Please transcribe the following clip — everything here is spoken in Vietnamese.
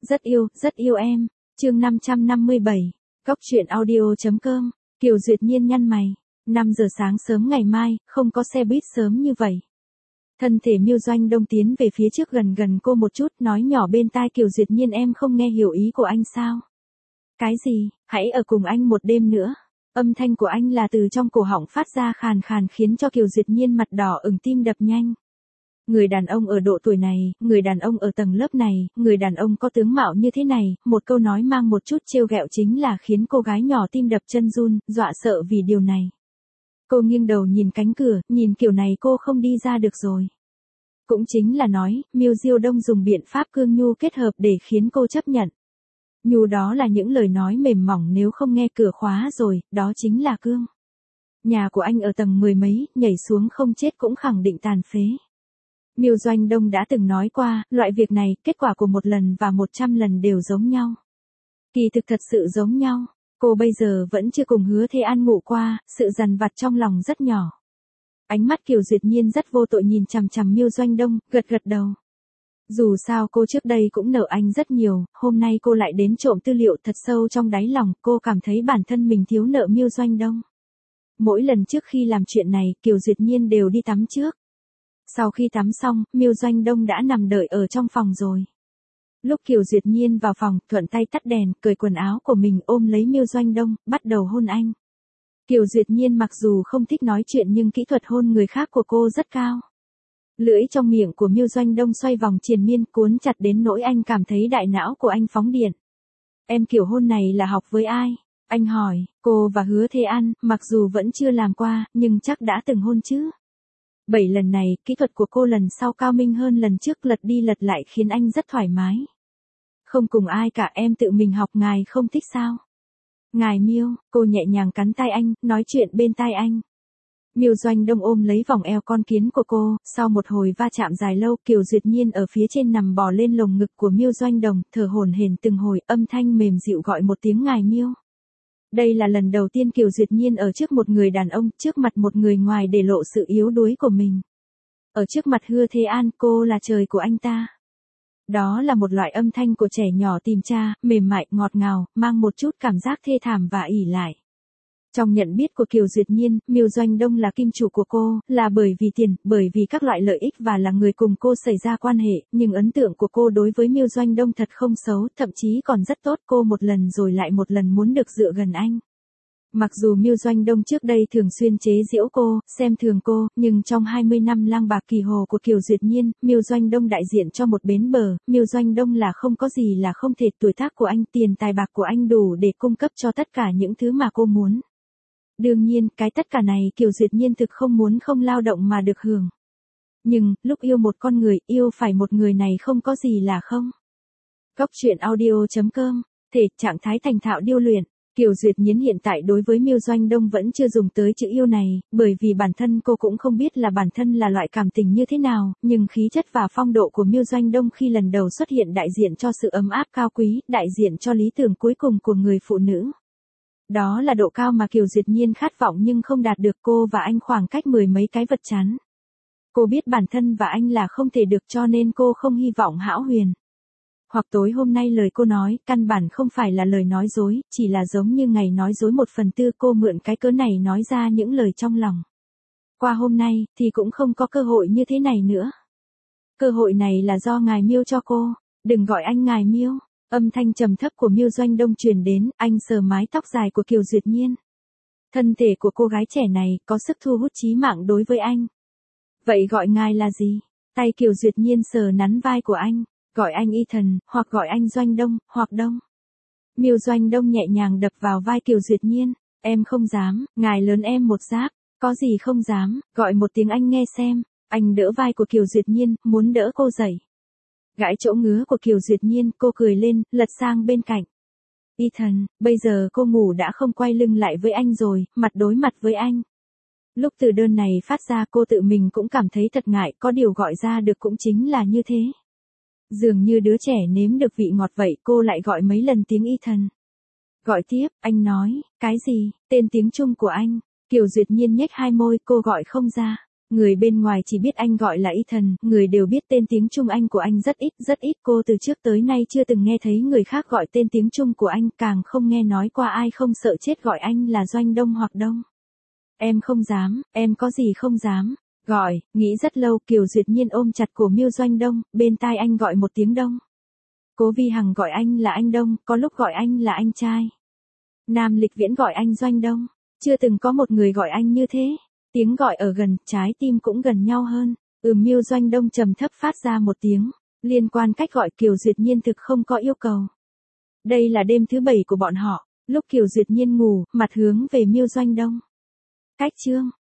Rất yêu em. Chương 557. Góc truyện audio.com. Kiều Duyệt Nhiên nhăn mày. 5 giờ sáng sớm ngày mai, không có xe buýt sớm như vậy. Thân thể Miêu Doanh Đông tiến về phía trước gần cô một chút, nói nhỏ bên tai Kiều Duyệt Nhiên, em không nghe hiểu ý của anh sao? Cái gì? Hãy ở cùng anh một đêm nữa. Âm thanh của anh là từ trong cổ họng phát ra khàn khàn khiến cho Kiều Duyệt Nhiên mặt đỏ ửng, tim đập nhanh. Người đàn ông ở độ tuổi này, người đàn ông ở tầng lớp này, người đàn ông có tướng mạo như thế này, một câu nói mang một chút trêu ghẹo chính là khiến cô gái nhỏ tim đập chân run, dọa sợ vì điều này. Cô nghiêng đầu nhìn cánh cửa, nhìn kiểu này cô không đi ra được rồi. Cũng chính là nói, Miêu Diêu Đông dùng biện pháp cương nhu kết hợp để khiến cô chấp nhận. Nhu đó là những lời nói mềm mỏng, nếu không nghe cửa khóa rồi, đó chính là cương. Nhà của anh ở tầng 10 mấy, nhảy xuống không chết cũng khẳng định tàn phế. Miêu Doanh Đông đã từng nói qua, loại việc này, kết quả của 1 lần và 100 lần đều giống nhau. Kỳ thực thật sự giống nhau. Cô bây giờ vẫn chưa cùng Hứa Thế An ngủ qua, sự dằn vặt trong lòng rất nhỏ. Ánh mắt Kiều Duyệt Nhiên rất vô tội nhìn chằm chằm Miêu Doanh Đông, gật đầu. Dù sao cô trước đây cũng nợ anh rất nhiều, hôm nay cô lại đến trộm tư liệu, thật sâu trong đáy lòng, cô cảm thấy bản thân mình thiếu nợ Miêu Doanh Đông. Mỗi lần trước khi làm chuyện này, Kiều Duyệt Nhiên đều đi tắm trước. Sau khi tắm xong, Miêu Doanh Đông đã nằm đợi ở trong phòng rồi. Lúc Kiều Duyệt Nhiên vào phòng, thuận tay tắt đèn, cởi quần áo của mình, ôm lấy Miêu Doanh Đông, bắt đầu hôn anh. Kiều Duyệt Nhiên mặc dù không thích nói chuyện nhưng kỹ thuật hôn người khác của cô rất cao. Lưỡi trong miệng của Miêu Doanh Đông xoay vòng triền miên, cuốn chặt đến nỗi anh cảm thấy đại não của anh phóng điện. Em kiểu hôn này là học với ai? Anh hỏi. Cô và Hứa Thế An, mặc dù vẫn chưa làm qua, nhưng chắc đã từng hôn chứ. 7 lần này, kỹ thuật của cô lần sau cao minh hơn lần trước, lật đi lật lại khiến anh rất thoải mái. Không cùng ai cả, em tự mình học, ngài không thích sao? Ngài Miêu, cô nhẹ nhàng cắn tay anh, nói chuyện bên tai anh. Miêu Doanh Đông ôm lấy vòng eo con kiến của cô, sau một hồi va chạm dài lâu, Kiều Duyệt Nhiên ở phía trên nằm bò lên lồng ngực của Miêu Doanh Đông, thở hổn hển từng hồi, âm thanh mềm dịu gọi một tiếng ngài Miêu. Đây là lần đầu tiên Kiều Duyệt Nhiên ở trước một người đàn ông, trước mặt một người ngoài để lộ sự yếu đuối của mình. Ở trước mặt Hứa Thế An, cô là trời của anh ta. Đó là một loại âm thanh của trẻ nhỏ tìm cha, mềm mại, ngọt ngào, mang một chút cảm giác thê thảm và ỷ lại. Trong nhận biết của Kiều Duyệt Nhiên, Miêu Doanh Đông là kim chủ của cô, là bởi vì tiền, bởi vì các loại lợi ích và là người cùng cô xảy ra quan hệ, nhưng ấn tượng của cô đối với Miêu Doanh Đông thật không xấu, thậm chí còn rất tốt, cô một lần rồi lại một lần muốn được dựa gần anh. Mặc dù Miêu Doanh Đông trước đây thường xuyên chế giễu cô, xem thường cô, nhưng trong 20 năm lang bạc kỳ hồ của Kiều Duyệt Nhiên, Miêu Doanh Đông đại diện cho một bến bờ, Miêu Doanh Đông là không có gì là không thể, tuổi tác của anh, tiền tài bạc của anh đủ để cung cấp cho tất cả những thứ mà cô muốn. Đương nhiên, cái tất cả này Kiều Duyệt Nhiên thực không muốn không lao động mà được hưởng. Nhưng, lúc yêu một con người, yêu phải một người này không có gì là không. Góc truyện audio.com, thể trạng thái thành thạo điêu luyện. Kiều Duyệt Nhiên hiện tại đối với Miêu Doanh Đông vẫn chưa dùng tới chữ yêu này, bởi vì bản thân cô cũng không biết là bản thân là loại cảm tình như thế nào, nhưng khí chất và phong độ của Miêu Doanh Đông khi lần đầu xuất hiện đại diện cho sự ấm áp cao quý, đại diện cho lý tưởng cuối cùng của người phụ nữ. Đó là độ cao mà Kiều Duyệt Nhiên khát vọng nhưng không đạt được, cô và anh khoảng cách 10 mấy cái vật chắn. Cô biết bản thân và anh là không thể được cho nên cô không hy vọng hão huyền. Hoặc tối hôm nay lời cô nói, căn bản không phải là lời nói dối, chỉ là giống như ngày nói dối 1/4, cô mượn cái cớ này nói ra những lời trong lòng. Qua hôm nay, thì cũng không có cơ hội như thế này nữa. Cơ hội này là do ngài Miêu cho cô, đừng gọi anh ngài Miêu. Âm thanh trầm thấp của Miêu Doanh Đông truyền đến, anh sờ mái tóc dài của Kiều Duyệt Nhiên. Thân thể của cô gái trẻ này có sức thu hút chí mạng đối với anh. Vậy gọi ngài là gì? Tay Kiều Duyệt Nhiên sờ nắn vai của anh, gọi anh Ethan, hoặc gọi anh Doanh Đông, hoặc Đông. Miêu Doanh Đông nhẹ nhàng đập vào vai Kiều Duyệt Nhiên, em không dám, ngài lớn em một giáp, có gì không dám, gọi một tiếng anh nghe xem. Anh đỡ vai của Kiều Duyệt Nhiên, muốn đỡ cô dậy. Gãi chỗ ngứa của Kiều Duyệt Nhiên, cô cười lên, lật sang bên cạnh. Ethan, bây giờ cô ngủ đã không quay lưng lại với anh rồi, mặt đối mặt với anh. Lúc từ đơn này phát ra cô tự mình cũng cảm thấy thật ngại, có điều gọi ra được cũng chính là như thế. Dường như đứa trẻ nếm được vị ngọt vậy, cô lại gọi mấy lần tiếng Ethan. Gọi tiếp, anh nói, cái gì, tên tiếng Trung của anh. Kiều Duyệt Nhiên nhếch hai môi, cô gọi không ra. Người bên ngoài chỉ biết anh gọi là Ethan, người đều biết tên tiếng Trung Anh của anh rất ít, cô từ trước tới nay chưa từng nghe thấy người khác gọi tên tiếng Trung của anh, càng không nghe nói qua ai không sợ chết gọi anh là Doanh Đông hoặc Đông. Em không dám, em có gì không dám. Gọi, nghĩ rất lâu, Kiều Duyệt Nhiên ôm chặt cổ Miêu Doanh Đông, bên tai anh gọi một tiếng Đông. Cố Vi Hằng gọi anh là anh Đông, có lúc gọi anh là anh trai. Nam Lịch Viễn gọi anh Doanh Đông, chưa từng có một người gọi anh như thế. Tiếng gọi ở gần, trái tim cũng gần nhau hơn. Miêu Doanh Đông trầm thấp phát ra một tiếng. Liên quan cách gọi Kiều Duyệt Nhiên thực không có yêu cầu. Đây là đêm thứ 7 của bọn họ. Lúc Kiều Duyệt Nhiên ngủ, mặt hướng về Miêu Doanh Đông. Cách chương.